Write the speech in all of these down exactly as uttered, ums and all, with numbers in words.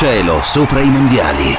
cielo sopra i mondiali.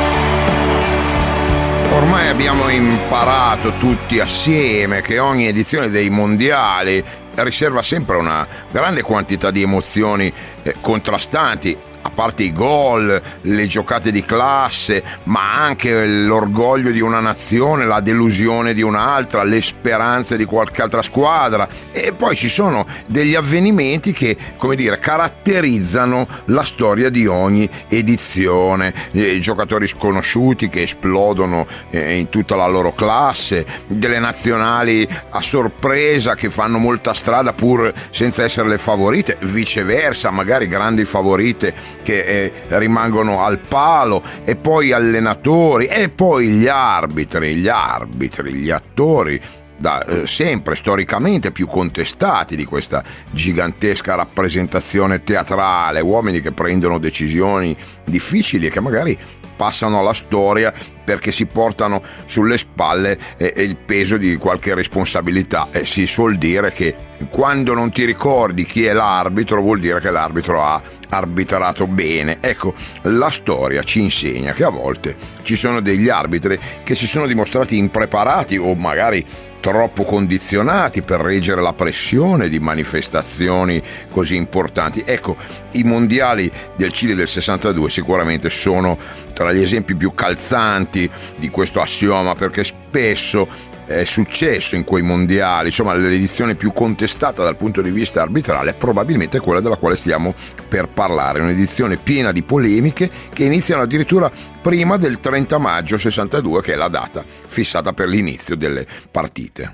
Ormai abbiamo imparato tutti assieme che ogni edizione dei mondiali riserva sempre una grande quantità di emozioni eh, contrastanti, a parte i gol, le giocate di classe, ma anche l'orgoglio di una nazione, la delusione di un'altra, le speranze di qualche altra squadra. E poi ci sono degli avvenimenti che, come dire, caratterizzano la storia di ogni edizione. Eh, giocatori sconosciuti che esplodono eh, in tutta la loro classe, delle nazionali a sorpresa che fanno molta strada pur senza essere le favorite, viceversa, magari grandi favorite che eh, rimangono al palo, e poi allenatori, e poi gli arbitri, gli arbitri, gli attori, da eh, sempre storicamente più contestati di questa gigantesca rappresentazione teatrale, uomini che prendono decisioni difficili e che magari passano alla storia perché si portano sulle spalle eh, il peso di qualche responsabilità. E si suol dire che quando non ti ricordi chi è l'arbitro vuol dire che l'arbitro ha arbitrato bene. Ecco, la storia ci insegna che a volte ci sono degli arbitri che si sono dimostrati impreparati o magari troppo condizionati per reggere la pressione di manifestazioni così importanti. Ecco, i mondiali del Cile del sessantadue sicuramente sono tra gli esempi più calzanti di questo assioma, perché spesso è successo in quei mondiali, insomma, l'edizione più contestata dal punto di vista arbitrale è probabilmente quella della quale stiamo per parlare, un'edizione piena di polemiche che iniziano addirittura prima del trenta maggio sessantadue, che è la data fissata per l'inizio delle partite.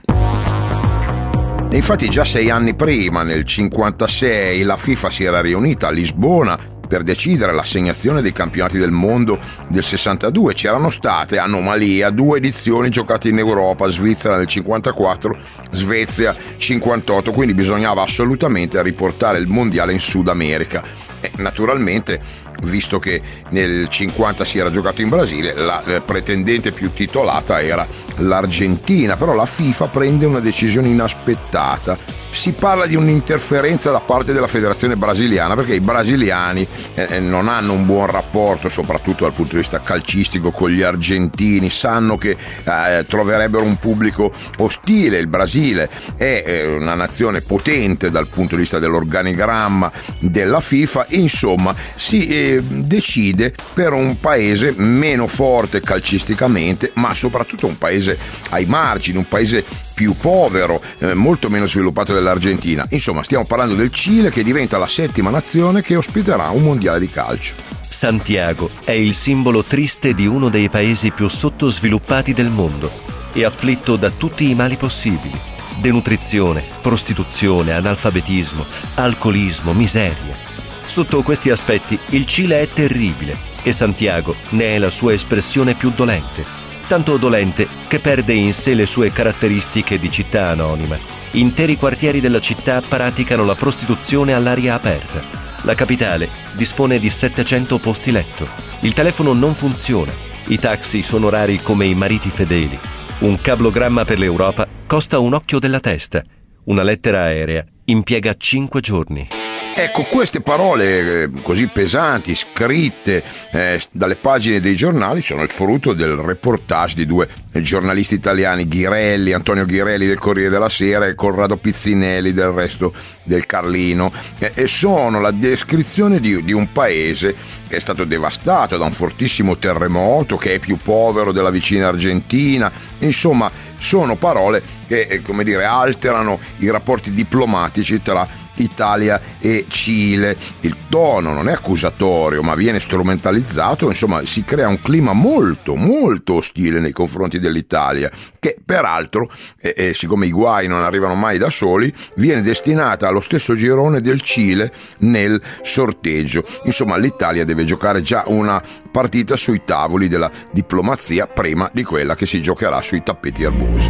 E infatti già sei anni prima, nel cinquantasei, la FIFA si era riunita a Lisbona per decidere l'assegnazione dei campionati del mondo del sessantadue. C'erano state, anomalia, due edizioni giocate in Europa, Svizzera nel cinquantaquattro, Svezia cinquantotto, quindi bisognava assolutamente riportare il mondiale in Sud America. E naturalmente, visto che nel cinquanta si era giocato in Brasile, la pretendente più titolata era l'Argentina, però la FIFA prende una decisione inaspettata. Si parla di un'interferenza da parte della federazione brasiliana, perché i brasiliani eh, non hanno un buon rapporto, soprattutto dal punto di vista calcistico, con gli argentini. Sanno che eh, troverebbero un pubblico ostile. Il Brasile è eh, una nazione potente dal punto di vista dell'organigramma della FIFA. Insomma, si eh, decide per un paese meno forte calcisticamente, ma soprattutto un paese ai margini, un paese più povero, eh, molto meno sviluppato dell'Argentina. Insomma, stiamo parlando del Cile, che diventa la settima nazione che ospiterà un mondiale di calcio. Santiago è il simbolo triste di uno dei paesi più sottosviluppati del mondo e afflitto da tutti i mali possibili: denutrizione, prostituzione, analfabetismo, alcolismo, miseria. Sotto questi aspetti il Cile è terribile e Santiago ne è la sua espressione più dolente. Tanto dolente che perde in sé le sue caratteristiche di città anonima. Interi quartieri della città praticano la prostituzione all'aria aperta. La capitale dispone di settecento posti letto. Il telefono non funziona. I taxi sono rari come i mariti fedeli. Un cablogramma per l'Europa costa un occhio della testa. Una lettera aerea impiega cinque giorni. Ecco, queste parole eh, così pesanti, scritte eh, dalle pagine dei giornali, sono il frutto del reportage di due giornalisti italiani, Ghirelli, Antonio Ghirelli del Corriere della Sera e Corrado Pizzinelli del Resto del Carlino, eh, e sono la descrizione di, di un paese che è stato devastato da un fortissimo terremoto, che è più povero della vicina Argentina. Insomma, sono parole che, eh, come dire, alterano i rapporti diplomatici tra Italia e Cile. Il tono non è accusatorio, ma viene strumentalizzato. Insomma, si crea un clima molto molto ostile nei confronti dell'Italia, che peraltro, eh, eh, siccome i guai non arrivano mai da soli, viene destinata allo stesso girone del Cile nel sorteggio. Insomma, l'Italia deve giocare già una partita sui tavoli della diplomazia prima di quella che si giocherà sui tappeti erbosi.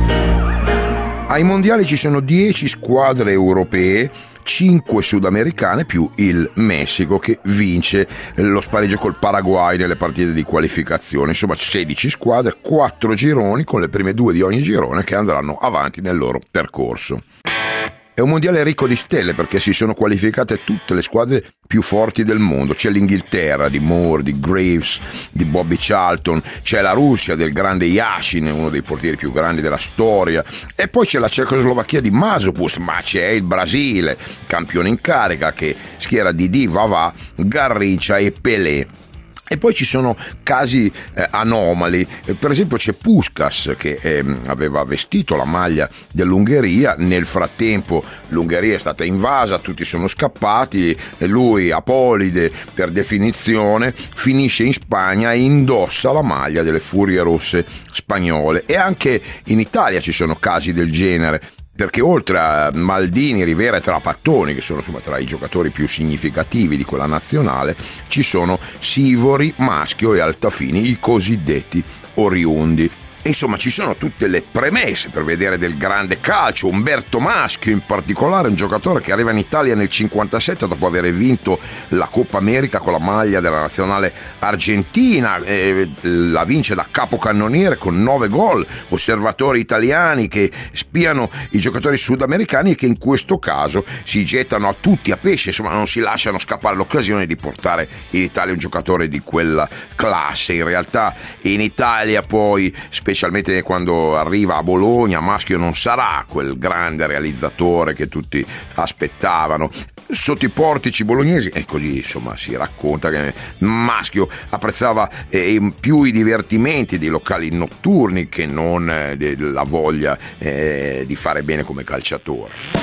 Ai mondiali ci sono dieci squadre europee, cinque sudamericane più il Messico, che vince lo spareggio col Paraguay nelle partite di qualificazione. Insomma, sedici squadre, quattro gironi, con le prime due di ogni girone che andranno avanti nel loro percorso. È un mondiale ricco di stelle perché si sono qualificate tutte le squadre più forti del mondo. C'è l'Inghilterra di Moore, di Graves, di Bobby Charlton, c'è la Russia del grande Yashin, uno dei portieri più grandi della storia, e poi c'è la Cecoslovacchia di Masopust, ma c'è il Brasile, campione in carica, che schiera Didi, Vavà, Garrincha e Pelé. E poi ci sono casi eh, anomali, eh, per esempio c'è Puskás che eh, aveva vestito la maglia dell'Ungheria, nel frattempo l'Ungheria è stata invasa, tutti sono scappati e lui, apolide per definizione, finisce in Spagna e indossa la maglia delle Furie Rosse spagnole. E anche in Italia ci sono casi del genere, perché oltre a Maldini, Rivera e Trapattoni, che sono insomma tra i giocatori più significativi di quella nazionale, ci sono Sivori, Maschio e Altafini, i cosiddetti oriundi. E insomma ci sono tutte le premesse per vedere del grande calcio. Umberto Maschio in particolare, un giocatore che arriva in Italia nel cinquantasette dopo aver vinto la Coppa America con la maglia della nazionale argentina, e la vince da capocannoniere con nove gol. Osservatori italiani che spiano i giocatori sudamericani e che in questo caso si gettano a tutti a pesce, insomma non si lasciano scappare l'occasione di portare in Italia un giocatore di quella classe. In realtà in Italia poi, specialmente quando arriva a Bologna, Maschio non sarà quel grande realizzatore che tutti aspettavano. Sotto i portici bolognesi, e così insomma si racconta che Maschio apprezzava eh, più i divertimenti dei locali notturni che non eh, la voglia eh, di fare bene come calciatore.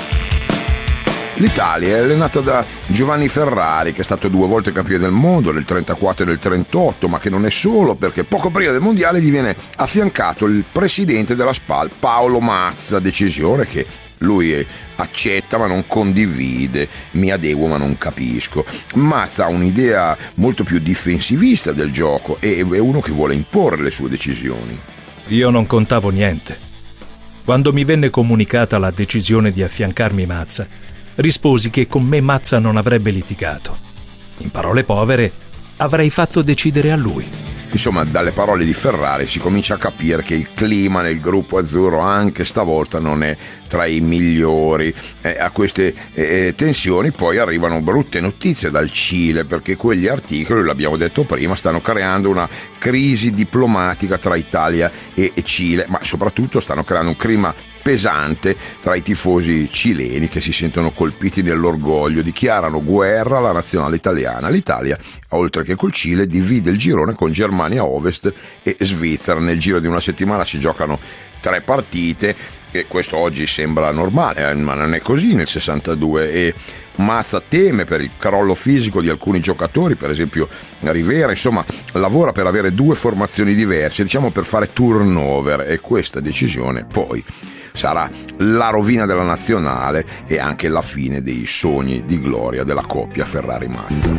L'Italia è allenata da Giovanni Ferrari, che è stato due volte campione del mondo, nel trentaquattro e nel trentotto, ma che non è solo, perché poco prima del mondiale gli viene affiancato il presidente della Spal, Paolo Mazza, decisione che lui accetta ma non condivide, mi adeguo ma non capisco. Mazza ha un'idea molto più difensivista del gioco e è uno che vuole imporre le sue decisioni. Io non contavo niente. Quando mi venne comunicata la decisione di affiancarmi Mazza, risposi che con me Mazza non avrebbe litigato. In parole povere, avrei fatto decidere a lui. Insomma, dalle parole di Ferrari si comincia a capire che il clima nel gruppo azzurro anche stavolta non è tra i migliori. Eh, a queste eh, tensioni poi arrivano brutte notizie dal Cile, perché quegli articoli, l'abbiamo detto prima, stanno creando una crisi diplomatica tra Italia e Cile, ma soprattutto stanno creando un clima pesante tra i tifosi cileni che si sentono colpiti nell'orgoglio, dichiarano guerra alla nazionale italiana. L'Italia, oltre che col Cile, divide il girone con Germania Ovest e Svizzera. Nel giro di una settimana si giocano tre partite, e questo oggi sembra normale, eh, ma non è così nel sessantadue, e Mazza teme per il crollo fisico di alcuni giocatori, per esempio Rivera. Insomma, lavora per avere due formazioni diverse, diciamo per fare turnover, e questa decisione poi sarà la rovina della nazionale e anche la fine dei sogni di gloria della coppia Ferrari-Mazza.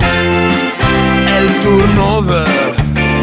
È il turnover,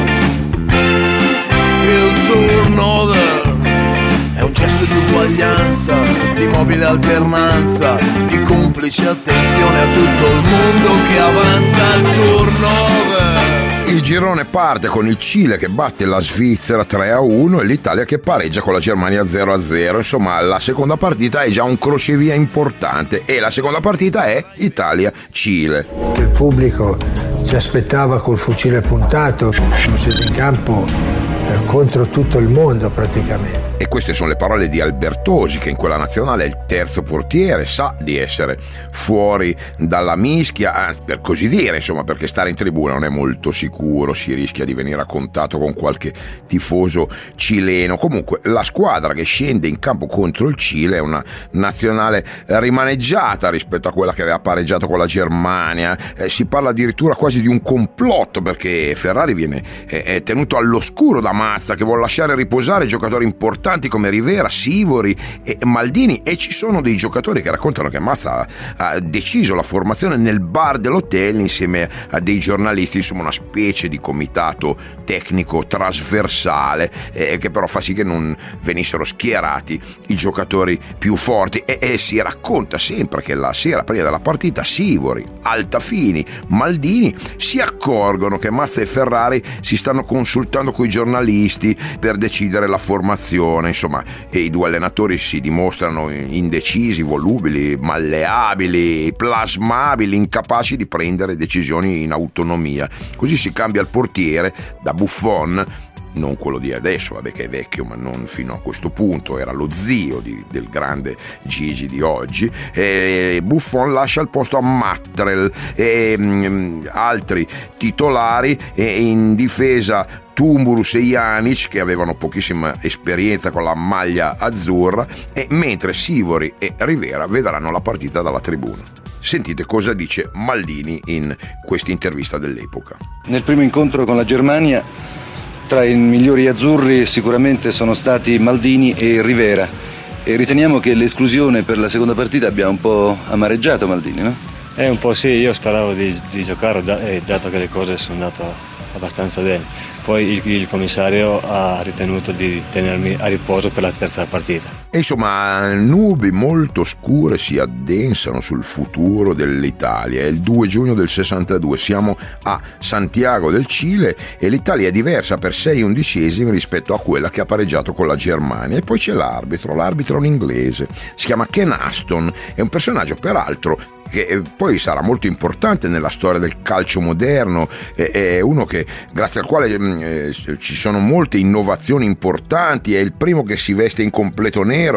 il turnover è un gesto di uguaglianza, di mobile alternanza, di complice attenzione a tutto il mondo che avanza. Il turnover. Il girone parte con il Cile che batte la Svizzera tre a uno e l'Italia che pareggia con la Germania zero a zero. Insomma, la seconda partita è già un crocevia importante e la seconda partita è Italia-Cile. Che il pubblico ci aspettava col fucile puntato, siamo scesi in campo eh, contro tutto il mondo praticamente. E queste sono le parole di Albertosi, che in quella nazionale è il terzo portiere, sa di essere fuori dalla mischia, per così dire, insomma, perché stare in tribuna non è molto sicuro, si rischia di venire a contatto con qualche tifoso cileno. Comunque la squadra che scende in campo contro il Cile è una nazionale rimaneggiata rispetto a quella che aveva pareggiato con la Germania. Eh, si parla addirittura quasi di un complotto, perché Ferrari viene eh, è tenuto all'oscuro da Mazza, che vuole lasciare riposare giocatori importanti come Rivera, Sivori e Maldini, e ci sono dei giocatori che raccontano che Mazza ha deciso la formazione nel bar dell'hotel insieme a dei giornalisti, insomma una specie di comitato tecnico trasversale eh, che però fa sì che non venissero schierati i giocatori più forti, e, e si racconta sempre che la sera prima della partita Sivori, Altafini, Maldini si accorgono che Mazza e Ferrari si stanno consultando coi giornalisti specialisti per decidere la formazione, insomma, e i due allenatori si dimostrano indecisi, volubili, malleabili, plasmabili, incapaci di prendere decisioni in autonomia. Così si cambia il portiere da Buffon, non quello di adesso, vabbè che è vecchio, ma non fino a questo punto, era lo zio di, del grande Gigi di oggi, e Buffon lascia il posto a Mattrell e mh, altri titolari, e in difesa Tumburus e Janic, che avevano pochissima esperienza con la maglia azzurra, e mentre Sivori e Rivera vedranno la partita dalla tribuna. Sentite cosa dice Maldini in questa intervista dell'epoca. Nel primo incontro con la Germania, tra i migliori azzurri sicuramente sono stati Maldini e Rivera, e riteniamo che l'esclusione per la seconda partita abbia un po' amareggiato Maldini, no? Eh, un po' sì, io speravo di, di giocare, dato che le cose sono andate abbastanza bene. Poi il, il commissario ha ritenuto di tenermi a riposo per la terza partita. E insomma, nubi molto scure si addensano sul futuro dell'Italia. È il due giugno del sessantadue, siamo a Santiago del Cile e l'Italia è diversa per sei undicesimi rispetto a quella che ha pareggiato con la Germania. E poi c'è l'arbitro, l'arbitro è un inglese, si chiama Ken Aston, è un personaggio peraltro che poi sarà molto importante nella storia del calcio moderno, è uno che, grazie al quale eh, ci sono molte innovazioni importanti, è il primo che si veste in completo nero,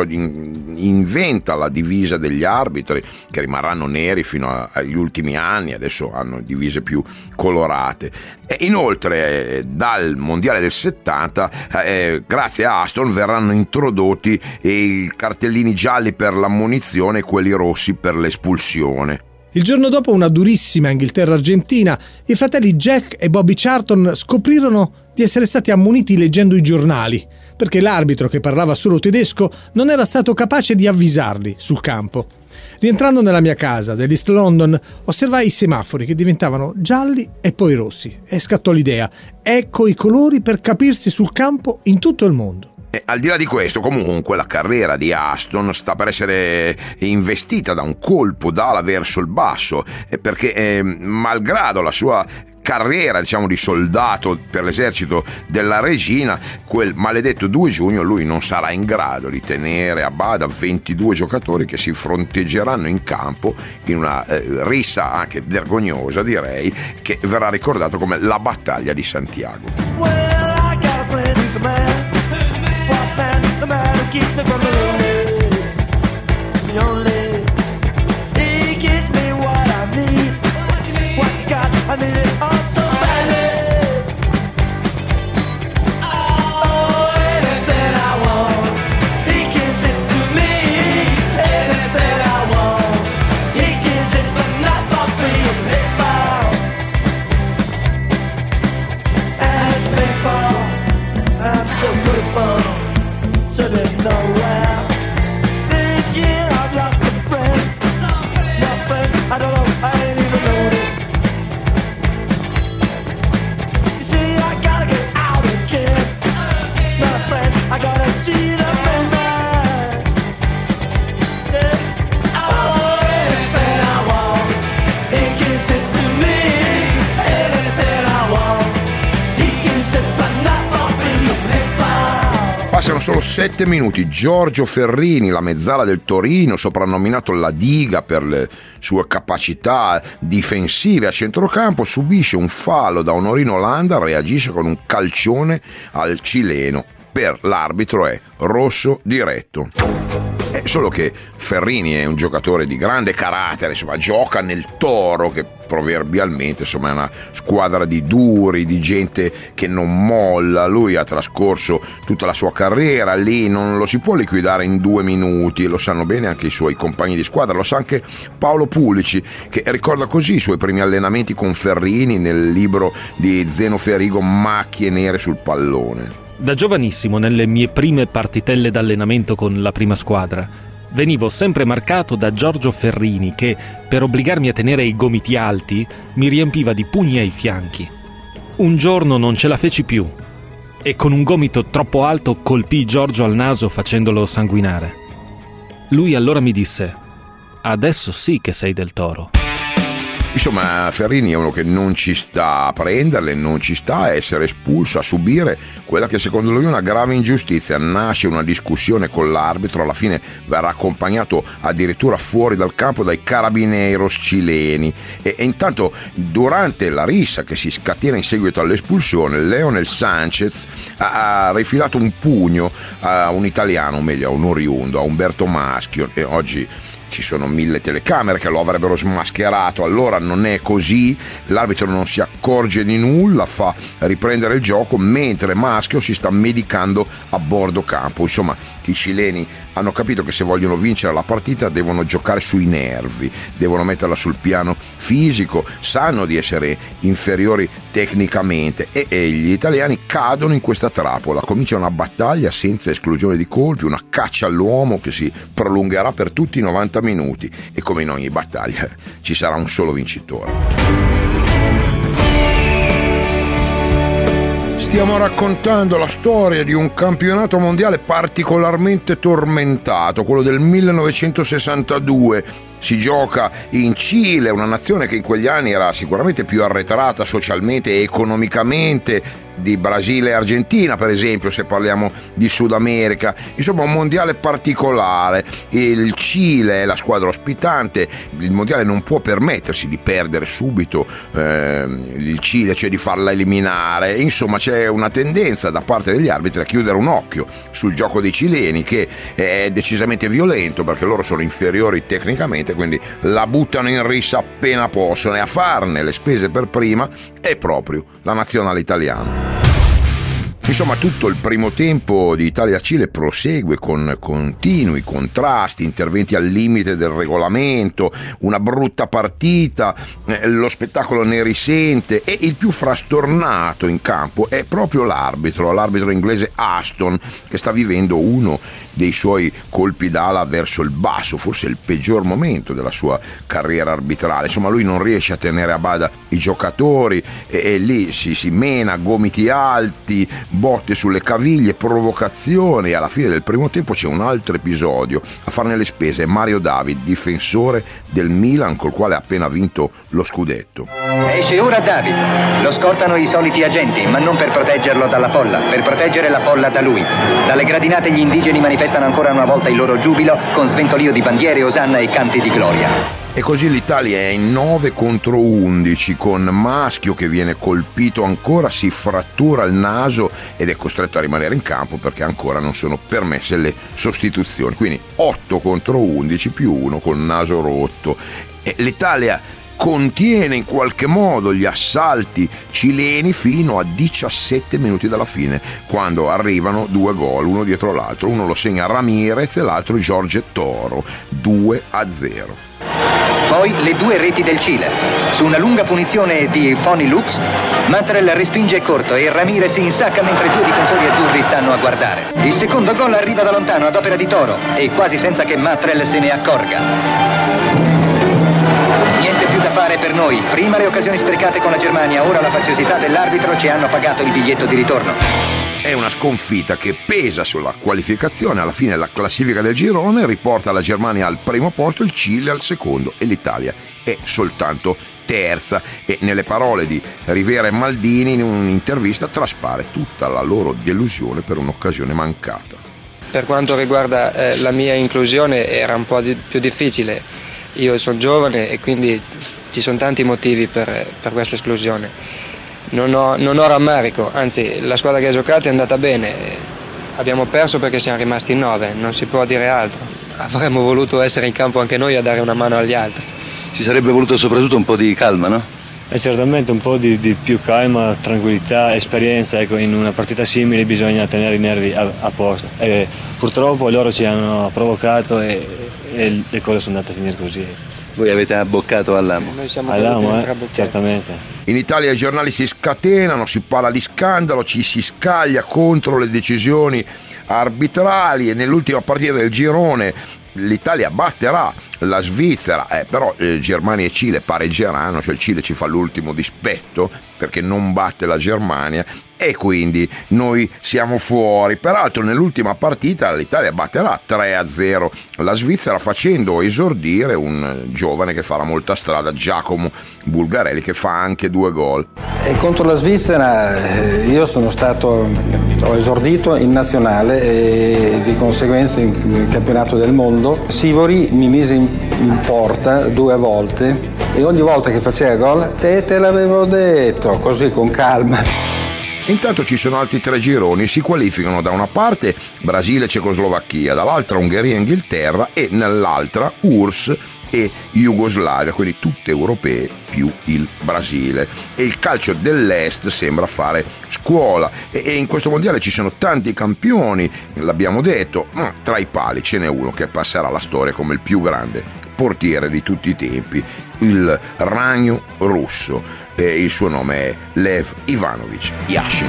inventa la divisa degli arbitri, che rimarranno neri fino a, agli ultimi anni, adesso hanno divise più colorate. E inoltre eh, dal mondiale del settanta, eh, grazie a Aston, verranno introdotti i cartellini gialli per l'ammonizione e quelli rossi per l'espulsione. Il giorno dopo una durissima Inghilterra-Argentina, i fratelli Jack e Bobby Charlton scoprirono di essere stati ammoniti leggendo i giornali, perché l'arbitro, che parlava solo tedesco, non era stato capace di avvisarli sul campo. Rientrando nella mia casa dell'East London, osservai i semafori che diventavano gialli e poi rossi, e scattò l'idea: ecco i colori per capirsi sul campo in tutto il mondo. E al di là di questo, comunque, la carriera di Aston sta per essere investita da un colpo d'ala verso il basso, perché eh, malgrado la sua carriera, diciamo, di soldato per l'esercito della regina, quel maledetto due giugno lui non sarà in grado di tenere a bada ventidue giocatori che si fronteggeranno in campo in una eh, rissa anche vergognosa, direi, che verrà ricordato come la battaglia di Santiago. Well, I got a friend who's the man. What man, the man who keeps me from the lonely, the only. He gives me what I need. What's he got? I need it all so badly. Oh, anything I want, he gives it to me. Anything I want, he gives it, but not for free. It's foul and it's painful. I'm so grateful. Sitting nowhere. This year I've lost some friends. Your friends, I don't know, I ain't even noticed. You see, I gotta get out again. My friend, I gotta see the midnight. Yeah. Oh, anything I want, he gives it to me. Anything I want, he gives it, but not for free. It's fine. Passano solo sette minuti. Giorgio Ferrini, la mezzala del Torino, soprannominato la Diga per le sue capacità difensive a centrocampo, subisce un fallo da Onorino Landa, reagisce con un calcione al cileno. Per l'arbitro è rosso diretto. È solo che Ferrini è un giocatore di grande carattere, insomma, gioca nel Toro, che proverbialmente, insomma, è una squadra di duri, di gente che non molla. Lui ha trascorso tutta la sua carriera lì, non lo si può liquidare in due minuti, lo sanno bene anche i suoi compagni di squadra, lo sa anche Paolo Pulici, che ricorda così i suoi primi allenamenti con Ferrini nel libro di Zeno Ferigo, Macchie nere sul pallone. Da giovanissimo, nelle mie prime partitelle d'allenamento con la prima squadra, venivo sempre marcato da Giorgio Ferrini che, per obbligarmi a tenere i gomiti alti, mi riempiva di pugni ai fianchi. Un giorno non ce la feci più e con un gomito troppo alto colpii Giorgio al naso facendolo sanguinare. Lui allora mi disse: «Adesso sì che sei del Toro». Insomma, Ferrini è uno che non ci sta a prenderle, non ci sta a essere espulso, a subire quella che secondo lui è una grave ingiustizia. Nasce una discussione con l'arbitro, alla fine verrà accompagnato addirittura fuori dal campo dai carabineros cileni e, e intanto durante la rissa che si scatena in seguito all'espulsione, Leonel Sanchez ha, ha rifilato un pugno a un italiano, o meglio a un oriundo, a Umberto Maschio, e oggi ci sono mille telecamere che lo avrebbero smascherato. Allora non è così, l'arbitro non si accorge di nulla, fa riprendere il gioco mentre Maschio si sta medicando a bordo campo. Insomma, i cileni hanno capito che se vogliono vincere la partita devono giocare sui nervi, devono metterla sul piano fisico, sanno di essere inferiori tecnicamente e, e gli italiani cadono in questa trappola. Comincia una battaglia senza esclusione di colpi, una caccia all'uomo che si prolungherà per tutti i novanta minuti e come in ogni battaglia ci sarà un solo vincitore. Stiamo raccontando la storia di un campionato mondiale particolarmente tormentato, quello del millenovecentosessantadue. Si gioca in Cile, una nazione che in quegli anni era sicuramente più arretrata socialmente e economicamente di Brasile e Argentina, per esempio, se parliamo di Sud America. Insomma, un mondiale particolare. Il Cile è la squadra ospitante, il mondiale non può permettersi di perdere subito eh, il Cile, cioè di farla eliminare. Insomma, c'è una tendenza da parte degli arbitri a chiudere un occhio sul gioco dei cileni, che è decisamente violento perché loro sono inferiori tecnicamente, quindi la buttano in rissa appena possono, e a farne le spese per prima è proprio la nazionale italiana. Insomma, tutto il primo tempo di Italia-Cile prosegue con continui contrasti, interventi al limite del regolamento, una brutta partita, eh, lo spettacolo ne risente, e il più frastornato in campo è proprio l'arbitro, l'arbitro inglese Aston, che sta vivendo uno dei suoi colpi d'ala verso il basso, forse il peggior momento della sua carriera arbitrale. Insomma, lui non riesce a tenere a bada i giocatori e, e lì si, si mena, gomiti alti, botte sulle caviglie, provocazioni, e alla fine del primo tempo c'è un altro episodio. A farne le spese è Mario David, difensore del Milan col quale ha appena vinto lo scudetto. Esce ora David. Lo scortano i soliti agenti, ma non per proteggerlo dalla folla, per proteggere la folla da lui. Dalle gradinate gli indigeni manifestano ancora una volta il loro giubilo con sventolio di bandiere, osanna e canti di gloria. E così l'Italia è in nove contro undici, con Maschio che viene colpito ancora, si frattura il naso ed è costretto a rimanere in campo perché ancora non sono permesse le sostituzioni. Quindi otto contro undici più uno col naso rotto. E l'Italia contiene in qualche modo gli assalti cileni fino a diciassette minuti dalla fine, quando arrivano due gol uno dietro l'altro. Uno lo segna Ramirez e l'altro Jorge Toro, due a zero. Poi le due reti del Cile. Su una lunga punizione di Fonny Lux, Matrell respinge corto e Ramirez si insacca mentre due difensori azzurri stanno a guardare. Il secondo gol arriva da lontano ad opera di Toro e quasi senza che Matrell se ne accorga. Niente più da fare per noi. Prima le occasioni sprecate con la Germania, ora la faziosità dell'arbitro ci hanno pagato il biglietto di ritorno. È una sconfitta che pesa sulla qualificazione. Alla fine la classifica del girone riporta la Germania al primo posto, il Cile al secondo e l'Italia è soltanto terza. E nelle parole di Rivera e Maldini in un'intervista traspare tutta la loro delusione per un'occasione mancata. Per quanto riguarda eh, la mia inclusione era un po' di, più difficile. Io sono giovane e quindi ci sono tanti motivi per, per questa esclusione. Non ho, non ho rammarico, anzi la squadra che ha giocato è andata bene. Abbiamo perso perché siamo rimasti in nove, non si può dire altro. Avremmo voluto essere in campo anche noi a dare una mano agli altri. Ci sarebbe voluto soprattutto un po' di calma, no? E certamente un po' di, di più calma, tranquillità, esperienza. Ecco, in una partita simile bisogna tenere i nervi a, a posto. E purtroppo loro ci hanno provocato e, e le cose sono andate a finire così. Voi avete abboccato all'amo? Noi siamo all'amo, eh? Certamente. In Italia i giornali si scatenano, si parla di scandalo, ci si scaglia contro le decisioni arbitrali e nell'ultima partita del girone l'Italia batterà la Svizzera, eh, però eh, Germania e Cile pareggeranno, cioè il Cile ci fa l'ultimo dispetto perché non batte la Germania e quindi noi siamo fuori. Peraltro nell'ultima partita l'Italia batterà tre a zero la Svizzera, facendo esordire un giovane che farà molta strada, Giacomo Bulgarelli, che fa anche due gol. E contro la Svizzera io sono stato, ho esordito in nazionale e di conseguenza in campionato del mondo. Sivori mi mise in, in porta due volte e ogni volta che faceva gol, te te l'avevo detto, così con calma. Intanto ci sono altri tre gironi, si qualificano da una parte Brasile e Cecoslovacchia, dall'altra Ungheria e Inghilterra e nell'altra U R S S e Jugoslavia, quindi tutte europee più il Brasile. E il calcio dell'Est sembra fare scuola e, e in questo mondiale ci sono tanti campioni, l'abbiamo detto, ma tra i pali ce n'è uno che passerà alla storia come il più grande portiere di tutti i tempi, il ragno russo, e il suo nome è Lev Ivanovic Yashin.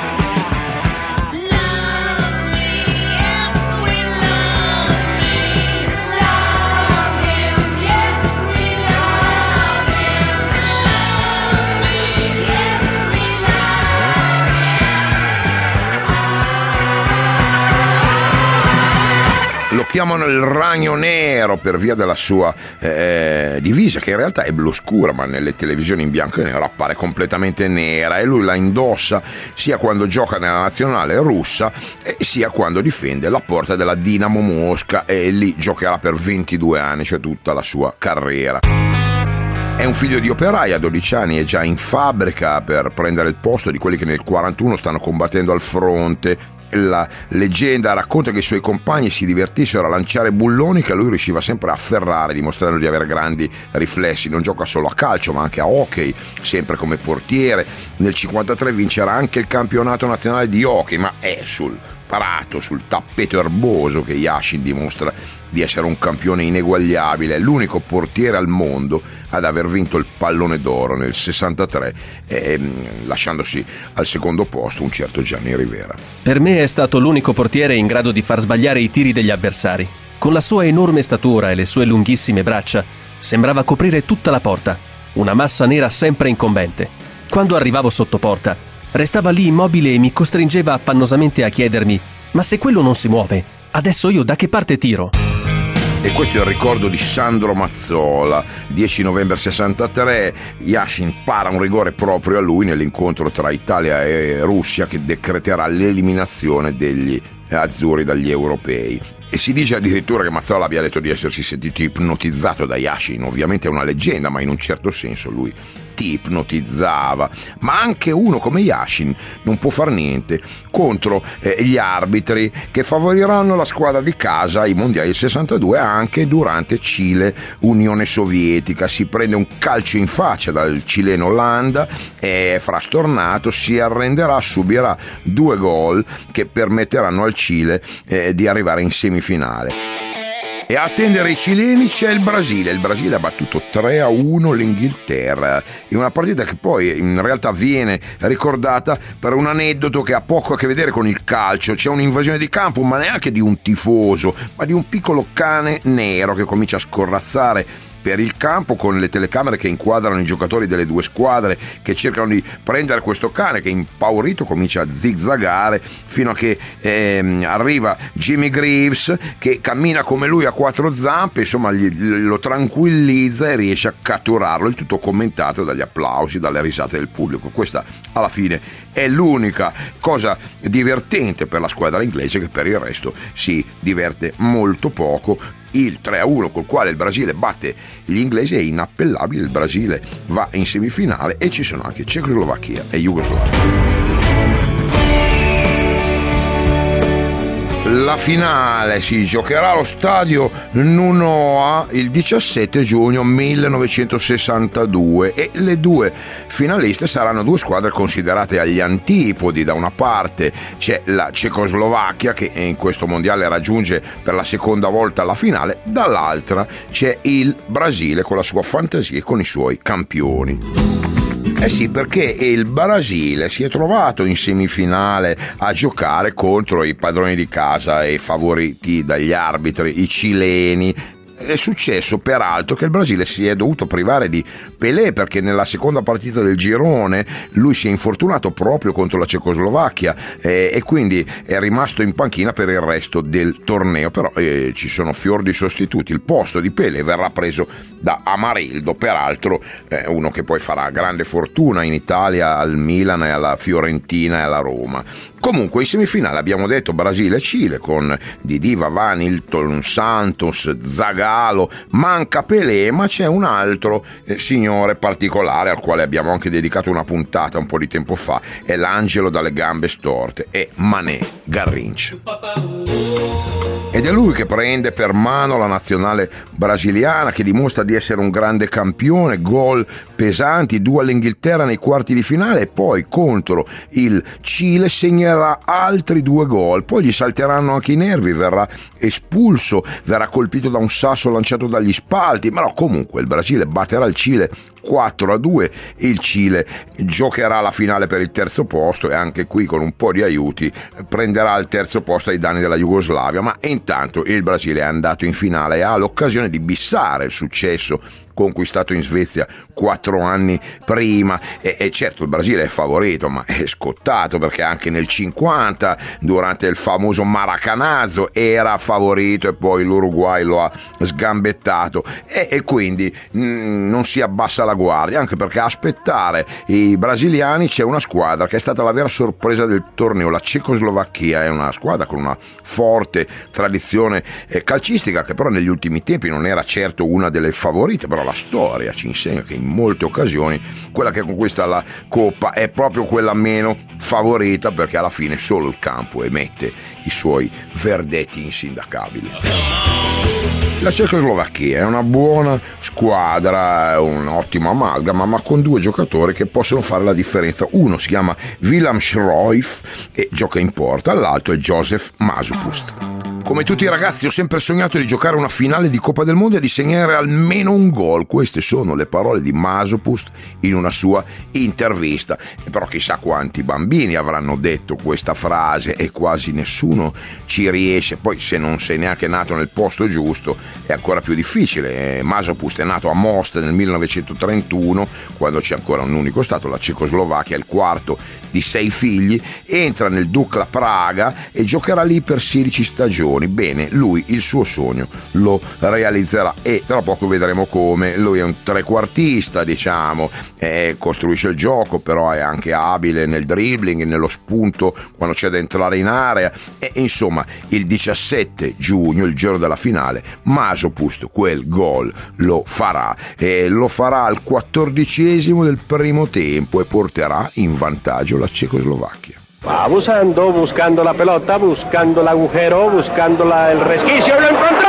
Lo chiamano il ragno nero per via della sua eh, divisa, che in realtà è blu scura, ma nelle televisioni in bianco e nero appare completamente nera, e lui la indossa sia quando gioca nella nazionale russa e sia quando difende la porta della Dinamo Mosca, e lì giocherà per ventidue anni, cioè tutta la sua carriera. È un figlio di operai, a dodici anni è già in fabbrica per prendere il posto di quelli che nel quarantuno stanno combattendo al fronte. La leggenda racconta che i suoi compagni si divertissero a lanciare bulloni che lui riusciva sempre a afferrare, dimostrando di avere grandi riflessi. Non gioca solo a calcio ma anche a hockey, sempre come portiere. Nel cinquantatré vincerà anche il campionato nazionale di hockey, ma è sul prato, sul tappeto erboso che Yashin dimostra di essere un campione ineguagliabile. È l'unico portiere al mondo ad aver vinto il pallone d'oro nel sessantatré, eh, lasciandosi al secondo posto un certo Gianni Rivera. Per me è stato l'unico portiere in grado di far sbagliare i tiri degli avversari. Con la sua enorme statura e le sue lunghissime braccia sembrava coprire tutta la porta, una massa nera sempre incombente. Quando arrivavo sotto porta restava lì immobile e mi costringeva affannosamente a chiedermi: ma se quello non si muove, adesso io da che parte tiro? E questo è il ricordo di Sandro Mazzola. dieci novembre sessantatré, Yashin para un rigore proprio a lui nell'incontro tra Italia e Russia, che decreterà l'eliminazione degli azzurri dagli europei. E si dice addirittura che Mazzola abbia detto di essersi sentito ipnotizzato da Yashin. Ovviamente è una leggenda, ma in un certo senso lui ti ipnotizzava. Ma anche uno come Yashin non può far niente contro eh, gli arbitri che favoriranno la squadra di casa ai mondiali del sessantadue, anche durante Cile Unione Sovietica. Si prende un calcio in faccia dal cileno Landa, è frastornato, si arrenderà, subirà due gol che permetteranno al Cile eh, di arrivare in semifinale. E a attendere i cileni c'è il Brasile. Il Brasile ha battuto tre a uno l'Inghilterra in una partita che poi in realtà viene ricordata per un aneddoto che ha poco a che vedere con il calcio. C'è un'invasione di campo, ma neanche di un tifoso, ma di un piccolo cane nero che comincia a scorrazzare per il campo con le telecamere che inquadrano i giocatori delle due squadre che cercano di prendere questo cane, che impaurito comincia a zigzagare fino a che ehm, arriva Jimmy Greaves, che cammina come lui a quattro zampe, insomma gli, lo tranquillizza e riesce a catturarlo. Il tutto commentato dagli applausi, dalle risate del pubblico. Questa alla fine è l'unica cosa divertente per la squadra inglese, che per il resto si diverte molto poco. Il tre a uno col quale il Brasile batte gli inglesi è inappellabile. Il Brasile va in semifinale e ci sono anche Cecoslovacchia e Jugoslavia. La finale si giocherà allo stadio Nunoa il diciassette giugno millenovecentosessantadue e le due finaliste saranno due squadre considerate agli antipodi. Da una parte c'è la Cecoslovacchia, che in questo mondiale raggiunge per la seconda volta la finale, dall'altra c'è il Brasile con la sua fantasia e con i suoi campioni. Eh sì, perché il Brasile si è trovato in semifinale a giocare contro i padroni di casa e favoriti dagli arbitri, i cileni, È successo peraltro che il Brasile si è dovuto privare di Pelé, perché nella seconda partita del girone lui si è infortunato proprio contro la Cecoslovacchia eh, e quindi è rimasto in panchina per il resto del torneo. Però eh, ci sono fior di sostituti. Il posto di Pelé verrà preso da Amarildo, peraltro eh, uno che poi farà grande fortuna in Italia al Milan e alla Fiorentina e alla Roma. Comunque in semifinale abbiamo detto Brasile e Cile con Didi, Vavà, Nilton Santos, Zagallo. Manca Pelé, ma c'è un altro eh, signore particolare al quale abbiamo anche dedicato una puntata un po' di tempo fa, è l'angelo dalle gambe storte, è Mané Garrincha. Ed è lui che prende per mano la nazionale brasiliana, che dimostra di essere un grande campione, gol pesanti, due all'Inghilterra nei quarti di finale e poi contro il Cile segnerà altri due gol, poi gli salteranno anche i nervi, verrà espulso, verrà colpito da un sasso lanciato dagli spalti, ma no, comunque il Brasile batterà il Cile quattro a due, il Cile giocherà la finale per il terzo posto e anche qui con un po' di aiuti prenderà il terzo posto ai danni della Jugoslavia, ma intanto il Brasile è andato in finale e ha l'occasione di bissare il successo conquistato in Svezia quattro anni prima e, e certo il Brasile è favorito, ma è scottato perché anche nel cinquanta durante il famoso Maracanazo era favorito e poi l'Uruguay lo ha sgambettato e, e quindi mh, non si abbassa la guardia, anche perché a aspettare i brasiliani c'è una squadra che è stata la vera sorpresa del torneo, la Cecoslovacchia. È una squadra con una forte tradizione eh, calcistica, che però negli ultimi tempi non era certo una delle favorite, però la storia ci insegna che in molte occasioni quella che conquista la Coppa è proprio quella meno favorita, perché alla fine solo il campo emette i suoi verdetti insindacabili. La Cecoslovacchia è una buona squadra, un'ottima amalgama, ma con due giocatori che possono fare la differenza. Uno si chiama Willem Schroif e gioca in porta, l'altro è Josef Masopust. Come tutti i ragazzi ho sempre sognato di giocare una finale di Coppa del Mondo e di segnare almeno un gol. Queste sono le parole di Masopust in una sua intervista. Però chissà quanti bambini avranno detto questa frase e quasi nessuno ci riesce. Poi se non sei neanche nato nel posto giusto è ancora più difficile. Masopust è nato a Most nel millenovecentotrentuno, quando c'è ancora un unico stato, la Cecoslovacchia, il quarto di sei figli. Entra nel Dukla Praga e giocherà lì per sedici stagioni. Bene, lui il suo sogno lo realizzerà e tra poco vedremo come. Lui è un trequartista, diciamo, eh, costruisce il gioco, però è anche abile nel dribbling, nello spunto quando c'è da entrare in area e insomma il diciassette giugno, il giorno della finale, Masopust quel gol lo farà e lo farà al quattordicesimo del primo tempo e porterà in vantaggio la Cecoslovacchia. Va abusando, buscando la pelota, buscando el agujero, buscando la, el resquicio, lo encontró.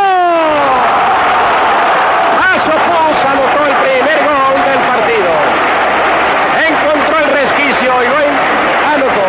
Masopust anotó el primer gol del partido. Encontró el resquicio y lo anotó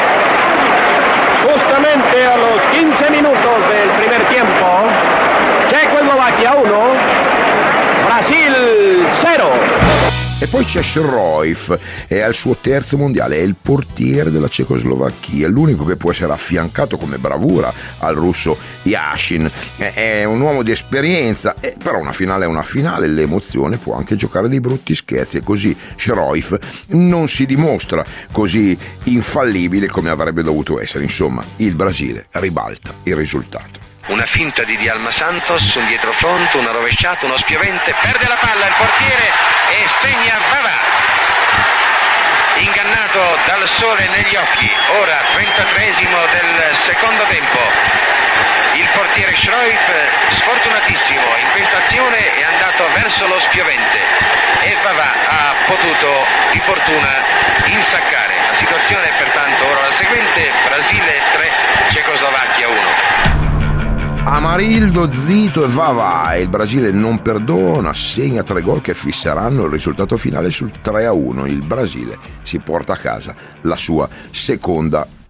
justamente a los quince minutos del primer tiempo. Cecoslovacchia uno, Brasil cero. E poi c'è Schroif, è al suo terzo mondiale, è il portiere della Cecoslovacchia, l'unico che può essere affiancato come bravura al russo Yashin. È un uomo di esperienza, però una finale è una finale, l'emozione può anche giocare dei brutti scherzi e così Schroif non si dimostra così infallibile come avrebbe dovuto essere. Insomma, il Brasile ribalta il risultato. Una finta di Dialma Santos, un dietrofront, una rovesciata, uno spiovente, perde la palla il portiere e segna Vavà. Ingannato dal sole negli occhi, ora trentatreesimo del secondo tempo. Il portiere Schroif, sfortunatissimo in questa azione, è andato verso lo spiovente e Vavà ha potuto di fortuna insaccare. La situazione è pertanto ora la seguente: Brasile tre, Cecoslovacchia uno. Amarildo, Zito e Vavà. Il Brasile non perdona, segna tre gol che fisseranno il risultato finale sul tre a uno. Il Brasile si porta a casa la sua seconda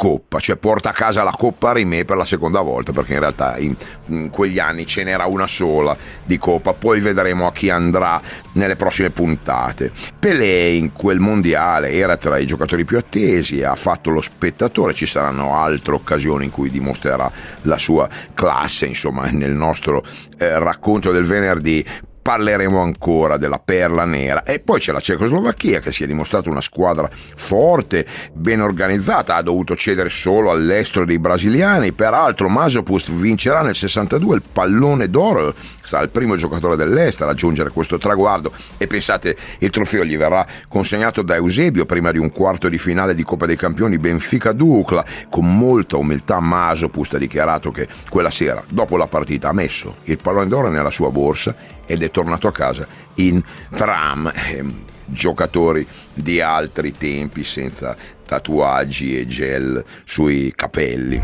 coppa, cioè porta a casa la coppa Rimè per la seconda volta, perché in realtà in, in quegli anni ce n'era una sola di coppa. Poi vedremo a chi andrà nelle prossime puntate. Pelé in quel mondiale era tra i giocatori più attesi, ha fatto lo spettatore, ci saranno altre occasioni in cui dimostrerà la sua classe. Insomma, nel nostro eh, racconto del venerdì parleremo ancora della perla nera. E poi c'è la Cecoslovacchia, che si è dimostrata una squadra forte, ben organizzata, ha dovuto cedere solo all'estero dei brasiliani. Peraltro Masopust vincerà nel sessantadue il pallone d'oro, sarà il primo giocatore dell'Est a raggiungere questo traguardo, e pensate, il trofeo gli verrà consegnato da Eusebio prima di un quarto di finale di Coppa dei Campioni Benfica-Dukla. Con molta umiltà Masopust ha dichiarato che quella sera, dopo la partita, ha messo il pallone d'oro nella sua borsa ed è tornato a casa in tram. Eh, giocatori di altri tempi, senza tatuaggi e gel sui capelli,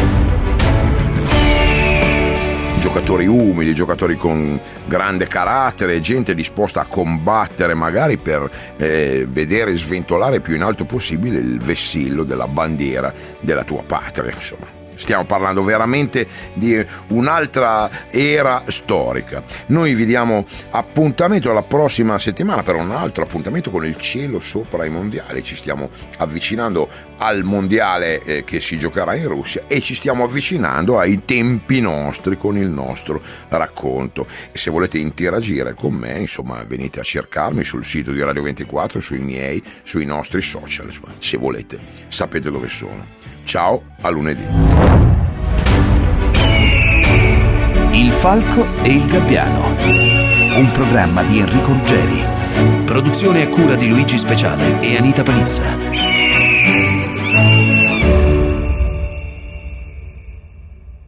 giocatori umili, giocatori con grande carattere, gente disposta a combattere magari per eh, vedere sventolare più in alto possibile il vessillo della bandiera della tua patria. Insomma, stiamo parlando veramente di un'altra era storica. Noi vi diamo appuntamento la prossima settimana per un altro appuntamento con il cielo sopra i mondiali. Ci stiamo avvicinando al mondiale eh, che si giocherà in Russia, e ci stiamo avvicinando ai tempi nostri con il nostro racconto. E se volete interagire con me, insomma, venite a cercarmi sul sito di Radio ventiquattro, sui miei, sui nostri social. Insomma, se volete, sapete dove sono. Ciao, a lunedì. Il Falco e il Gabbiano, un programma di Enrico Ruggeri. Produzione a cura di Luigi Speciale e Anita Panizza.